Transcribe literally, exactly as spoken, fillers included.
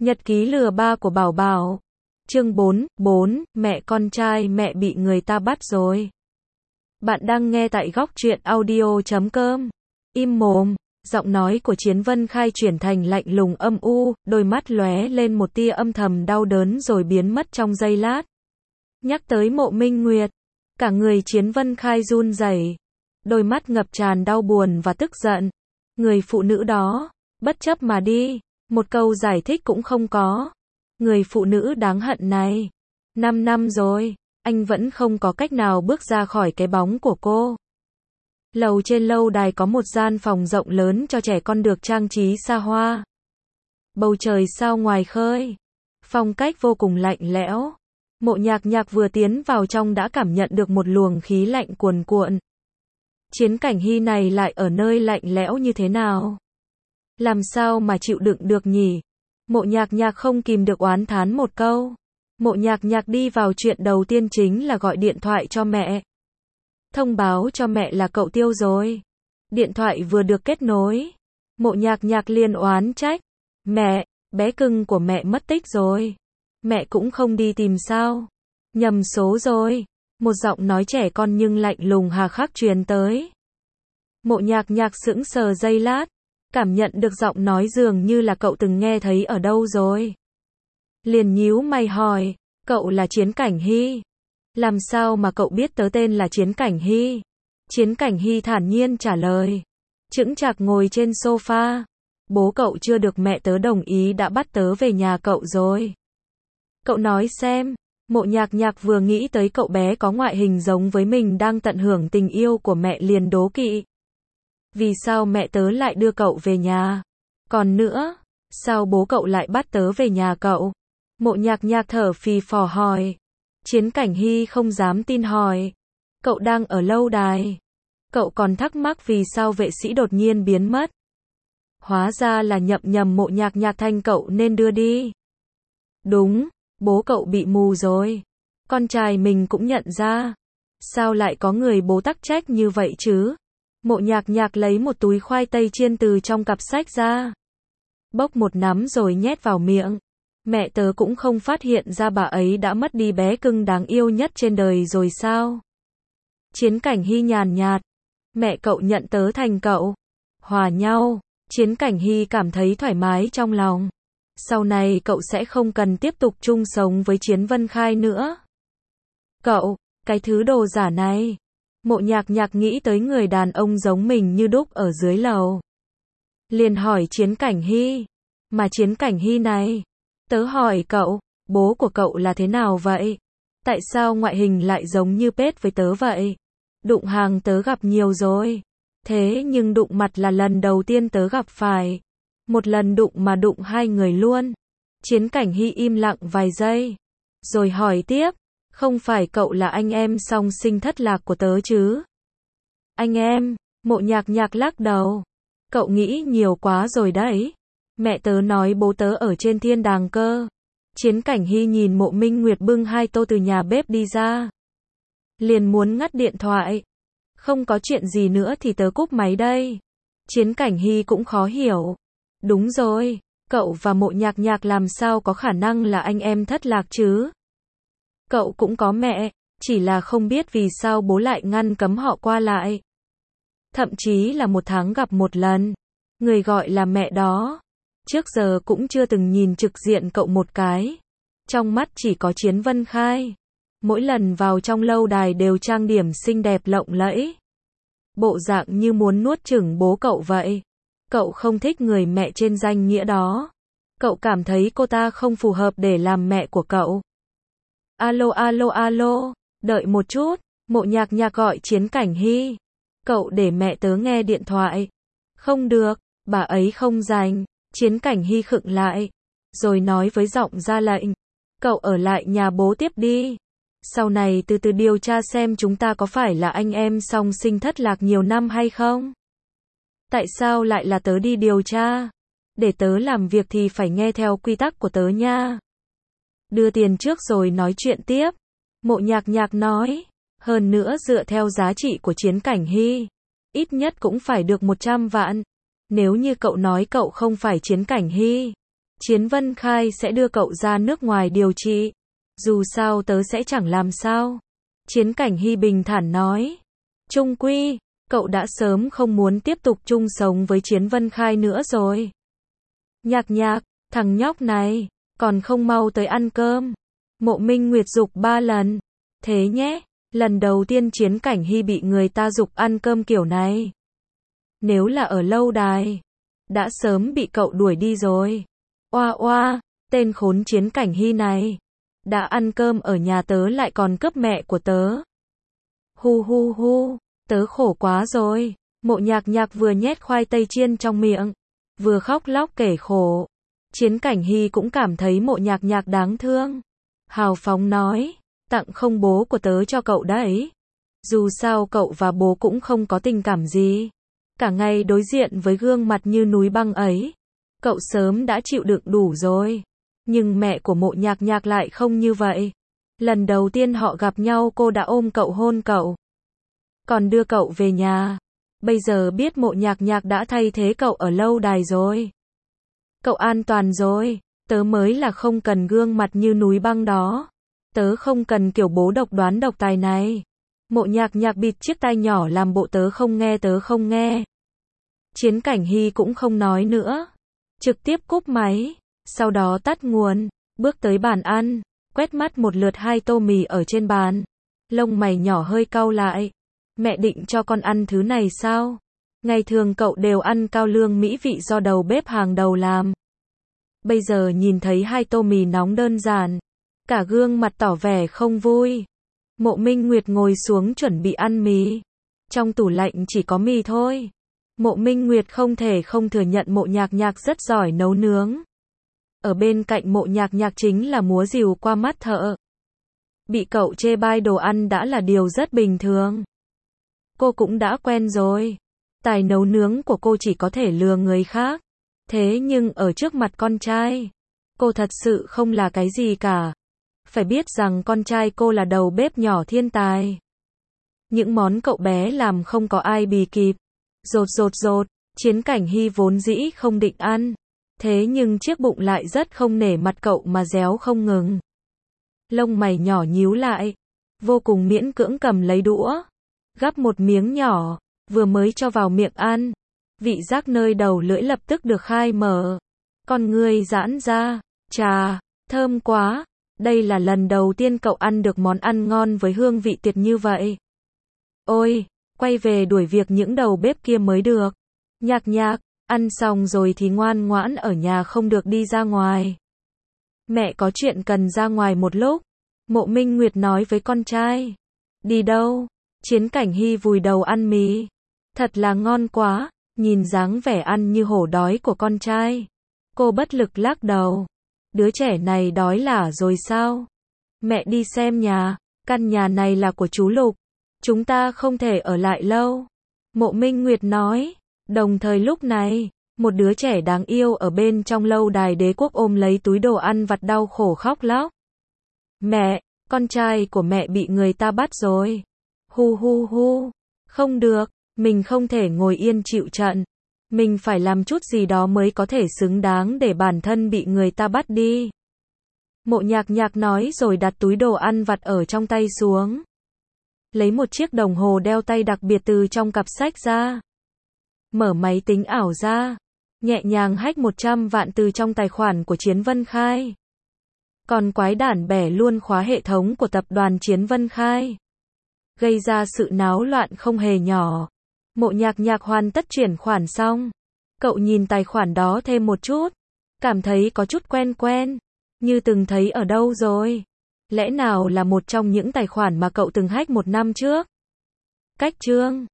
Nhật ký lừa ba của Bảo Bảo. Chương bốn, bốn, mẹ con trai mẹ bị người ta bắt rồi. Bạn đang nghe tại góc truyện audio chấm com. Im mồm, giọng nói của Chiến Vân Khai chuyển thành lạnh lùng âm u, đôi mắt lóe lên một tia âm thầm đau đớn rồi biến mất trong giây lát. Nhắc tới Mộ Minh Nguyệt, cả người Chiến Vân Khai run rẩy, đôi mắt ngập tràn đau buồn và tức giận. Người phụ nữ đó, bất chấp mà đi, một câu giải thích cũng không có. Người phụ nữ đáng hận này, năm năm rồi, anh vẫn không có cách nào bước ra khỏi cái bóng của cô. Lầu trên lâu đài có một gian phòng rộng lớn cho trẻ con được trang trí xa hoa. Bầu trời sao ngoài khơi, phong cách vô cùng lạnh lẽo. Mộ Nhạc Nhạc vừa tiến vào trong đã cảm nhận được một luồng khí lạnh cuồn cuộn. Chiến Cảnh Hy này lại ở nơi lạnh lẽo như thế nào? Làm sao mà chịu đựng được nhỉ? Mộ Nhạc Nhạc không kìm được oán thán một câu. Mộ Nhạc Nhạc đi vào chuyện đầu tiên chính là gọi điện thoại cho mẹ. Thông báo cho mẹ là cậu Tiêu rồi. Điện thoại vừa được kết nối, Mộ Nhạc Nhạc liền oán trách. Mẹ, bé cưng của mẹ mất tích rồi. Mẹ cũng không đi tìm sao? Nhầm số rồi. Một giọng nói trẻ con nhưng lạnh lùng hà khắc truyền tới. Mộ Nhạc Nhạc sững sờ giây lát, cảm nhận được giọng nói dường như là cậu từng nghe thấy ở đâu rồi. Liền nhíu mày hỏi, cậu là Chiến Cảnh Hy? Làm sao mà cậu biết tớ tên là Chiến Cảnh Hy? Chiến Cảnh Hy thản nhiên trả lời, chững chạc ngồi trên sofa. Bố cậu chưa được mẹ tớ đồng ý đã bắt tớ về nhà cậu rồi. Cậu nói xem. Mộ Nhạc Nhạc vừa nghĩ tới cậu bé có ngoại hình giống với mình đang tận hưởng tình yêu của mẹ liền đố kỵ. Vì sao mẹ tớ lại đưa cậu về nhà? Còn nữa, sao bố cậu lại bắt tớ về nhà cậu? Mộ Nhạc Nhạc thở phì phò hỏi. Chiến Cảnh Hy không dám tin hỏi. Cậu đang ở lâu đài. Cậu còn thắc mắc vì sao vệ sĩ đột nhiên biến mất. Hóa ra là nhậm nhầm Mộ Nhạc Nhạc thanh cậu nên đưa đi. Đúng, bố cậu bị mù rồi. Con trai mình cũng nhận ra. Sao lại có người bố tắc trách như vậy chứ? Mộ Nhạc Nhạc lấy một túi khoai tây chiên từ trong cặp sách ra. Bốc một nắm rồi nhét vào miệng. Mẹ tớ cũng không phát hiện ra bà ấy đã mất đi bé cưng đáng yêu nhất trên đời rồi sao? Chiến Cảnh Hy nhàn nhạt. Mẹ cậu nhận tớ thành cậu. Hòa nhau. Chiến Cảnh Hy cảm thấy thoải mái trong lòng. Sau này cậu sẽ không cần tiếp tục chung sống với Chiến Vân Khai nữa. Cậu, cái thứ đồ giả này. Mộ Nhạc Nhạc nghĩ tới người đàn ông giống mình như đúc ở dưới lầu. Liền hỏi Chiến Cảnh Hy. Mà Chiến Cảnh Hy này, tớ hỏi cậu, bố của cậu là thế nào vậy? Tại sao ngoại hình lại giống như Pết với tớ vậy? Đụng hàng tớ gặp nhiều rồi. Thế nhưng đụng mặt là lần đầu tiên tớ gặp phải. Một lần đụng mà đụng hai người luôn. Chiến Cảnh Hy im lặng vài giây. Rồi hỏi tiếp. Không phải cậu là anh em song sinh thất lạc của tớ chứ? Anh em? Mộ Nhạc Nhạc lắc đầu. Cậu nghĩ nhiều quá rồi đấy. Mẹ tớ nói bố tớ ở trên thiên đàng cơ. Chiến Cảnh Hy nhìn Mộ Minh Nguyệt bưng hai tô từ nhà bếp đi ra. Liền muốn ngắt điện thoại. Không có chuyện gì nữa thì tớ cúp máy đây. Chiến Cảnh Hy cũng khó hiểu. Đúng rồi, cậu và Mộ Nhạc Nhạc làm sao có khả năng là anh em thất lạc chứ? Cậu cũng có mẹ, chỉ là không biết vì sao bố lại ngăn cấm họ qua lại. Thậm chí là một tháng gặp một lần. Người gọi là mẹ đó, trước giờ cũng chưa từng nhìn trực diện cậu một cái. Trong mắt chỉ có Chiến Vân Khai. Mỗi lần vào trong lâu đài đều trang điểm xinh đẹp lộng lẫy. Bộ dạng như muốn nuốt chửng bố cậu vậy. Cậu không thích người mẹ trên danh nghĩa đó. Cậu cảm thấy cô ta không phù hợp để làm mẹ của cậu. Alo alo alo, đợi một chút, Mộ Nhạc Nhạc gọi Chiến Cảnh Hy. Cậu để mẹ tớ nghe điện thoại. Không được, bà ấy không rảnh. Chiến Cảnh Hy khựng lại, rồi nói với giọng ra lệnh. Cậu ở lại nhà bố tiếp đi. Sau này từ từ điều tra xem chúng ta có phải là anh em song sinh thất lạc nhiều năm hay không. Tại sao lại là tớ đi điều tra? Để tớ làm việc thì phải nghe theo quy tắc của tớ nha. Đưa tiền trước rồi nói chuyện tiếp. Mộ Nhạc Nhạc nói. Hơn nữa dựa theo giá trị của Chiến Cảnh Hy, ít nhất cũng phải được một trăm vạn. Nếu như cậu nói cậu không phải Chiến Cảnh Hy, Chiến Vân Khai sẽ đưa cậu ra nước ngoài điều trị. Dù sao tớ sẽ chẳng làm sao. Chiến Cảnh Hy bình thản nói. Trung quy, cậu đã sớm không muốn tiếp tục chung sống với Chiến Vân Khai nữa rồi. Nhạc nhạc, thằng nhóc này, còn không mau tới ăn cơm. Mộ Minh Nguyệt giục ba lần. Thế nhé, lần đầu tiên Chiến Cảnh Hy bị người ta giục ăn cơm kiểu này. Nếu là ở lâu đài, đã sớm bị cậu đuổi đi rồi. Oa oa, tên khốn Chiến Cảnh Hy này. Đã ăn cơm ở nhà tớ lại còn cướp mẹ của tớ. Hu hu hu, tớ khổ quá rồi. Mộ Nhạc Nhạc vừa nhét khoai tây chiên trong miệng, vừa khóc lóc kể khổ. Chiến Cảnh Hy cũng cảm thấy Mộ Nhạc Nhạc đáng thương. Hào phóng nói, tặng không bố của tớ cho cậu đấy. Dù sao cậu và bố cũng không có tình cảm gì. Cả ngày đối diện với gương mặt như núi băng ấy, cậu sớm đã chịu đựng đủ rồi. Nhưng mẹ của Mộ Nhạc Nhạc lại không như vậy. Lần đầu tiên họ gặp nhau cô đã ôm cậu hôn cậu. Còn đưa cậu về nhà. Bây giờ biết Mộ Nhạc Nhạc đã thay thế cậu ở lâu đài rồi. Cậu an toàn rồi. Tớ mới là không cần gương mặt như núi băng đó. Tớ không cần kiểu bố độc đoán độc tài này. Mộ Nhạc Nhạc bịt chiếc tai nhỏ làm bộ tớ không nghe tớ không nghe. Chiến Cảnh Hy cũng không nói nữa. Trực tiếp cúp máy. Sau đó tắt nguồn. Bước tới bàn ăn. Quét mắt một lượt hai tô mì ở trên bàn. Lông mày nhỏ hơi cau lại. Mẹ định cho con ăn thứ này sao? Ngày thường cậu đều ăn cao lương mỹ vị do đầu bếp hàng đầu làm. Bây giờ nhìn thấy hai tô mì nóng đơn giản. Cả gương mặt tỏ vẻ không vui. Mộ Minh Nguyệt ngồi xuống chuẩn bị ăn mì. Trong tủ lạnh chỉ có mì thôi. Mộ Minh Nguyệt không thể không thừa nhận Mộ Nhạc Nhạc rất giỏi nấu nướng. Ở bên cạnh Mộ Nhạc Nhạc chính là múa rìu qua mắt thợ. Bị cậu chê bai đồ ăn đã là điều rất bình thường. Cô cũng đã quen rồi. Tài nấu nướng của cô chỉ có thể lừa người khác. Thế nhưng ở trước mặt con trai, cô thật sự không là cái gì cả. Phải biết rằng con trai cô là đầu bếp nhỏ thiên tài. Những món cậu bé làm không có ai bì kịp. Rột rột rột, Chiến Cảnh Hy vốn dĩ không định ăn. Thế nhưng chiếc bụng lại rất không nể mặt cậu mà réo không ngừng. Lông mày nhỏ nhíu lại. Vô cùng miễn cưỡng cầm lấy đũa. Gắp một miếng nhỏ. Vừa mới cho vào miệng ăn. Vị giác nơi đầu lưỡi lập tức được khai mở. Con ngươi giãn ra. Chà, thơm quá. Đây là lần đầu tiên cậu ăn được món ăn ngon với hương vị tuyệt như vậy. Ôi, quay về đuổi việc những đầu bếp kia mới được. Nhạc Nhạc, ăn xong rồi thì ngoan ngoãn ở nhà không được đi ra ngoài. Mẹ có chuyện cần ra ngoài một lúc. Mộ Minh Nguyệt nói với con trai. Đi đâu? Chiến Cảnh Hy vùi đầu ăn mì. Thật là ngon quá. Nhìn dáng vẻ ăn như hổ đói của con trai. Cô bất lực lắc đầu. Đứa trẻ này đói lả rồi sao? Mẹ đi xem nhà. Căn nhà này là của chú Lục. Chúng ta không thể ở lại lâu. Mộ Minh Nguyệt nói. Đồng thời lúc này, một đứa trẻ đáng yêu ở bên trong lâu đài đế quốc ôm lấy túi đồ ăn vặt đau khổ khóc lóc. Mẹ, con trai của mẹ bị người ta bắt rồi. Hu hu hu. Không được, mình không thể ngồi yên chịu trận. Mình phải làm chút gì đó mới có thể xứng đáng để bản thân bị người ta bắt đi. Mộ Nhạc Nhạc nói rồi đặt túi đồ ăn vặt ở trong tay xuống. Lấy một chiếc đồng hồ đeo tay đặc biệt từ trong cặp sách ra. Mở máy tính ảo ra. Nhẹ nhàng hack một trăm vạn từ trong tài khoản của Chiến Vân Khai. Còn quái đản bẻ luôn khóa hệ thống của tập đoàn Chiến Vân Khai. Gây ra sự náo loạn không hề nhỏ. Mộ Nhạc Nhạc hoàn tất chuyển khoản xong. Cậu nhìn tài khoản đó thêm một chút. Cảm thấy có chút quen quen. Như từng thấy ở đâu rồi. Lẽ nào là một trong những tài khoản mà cậu từng hack một năm trước? Cách chương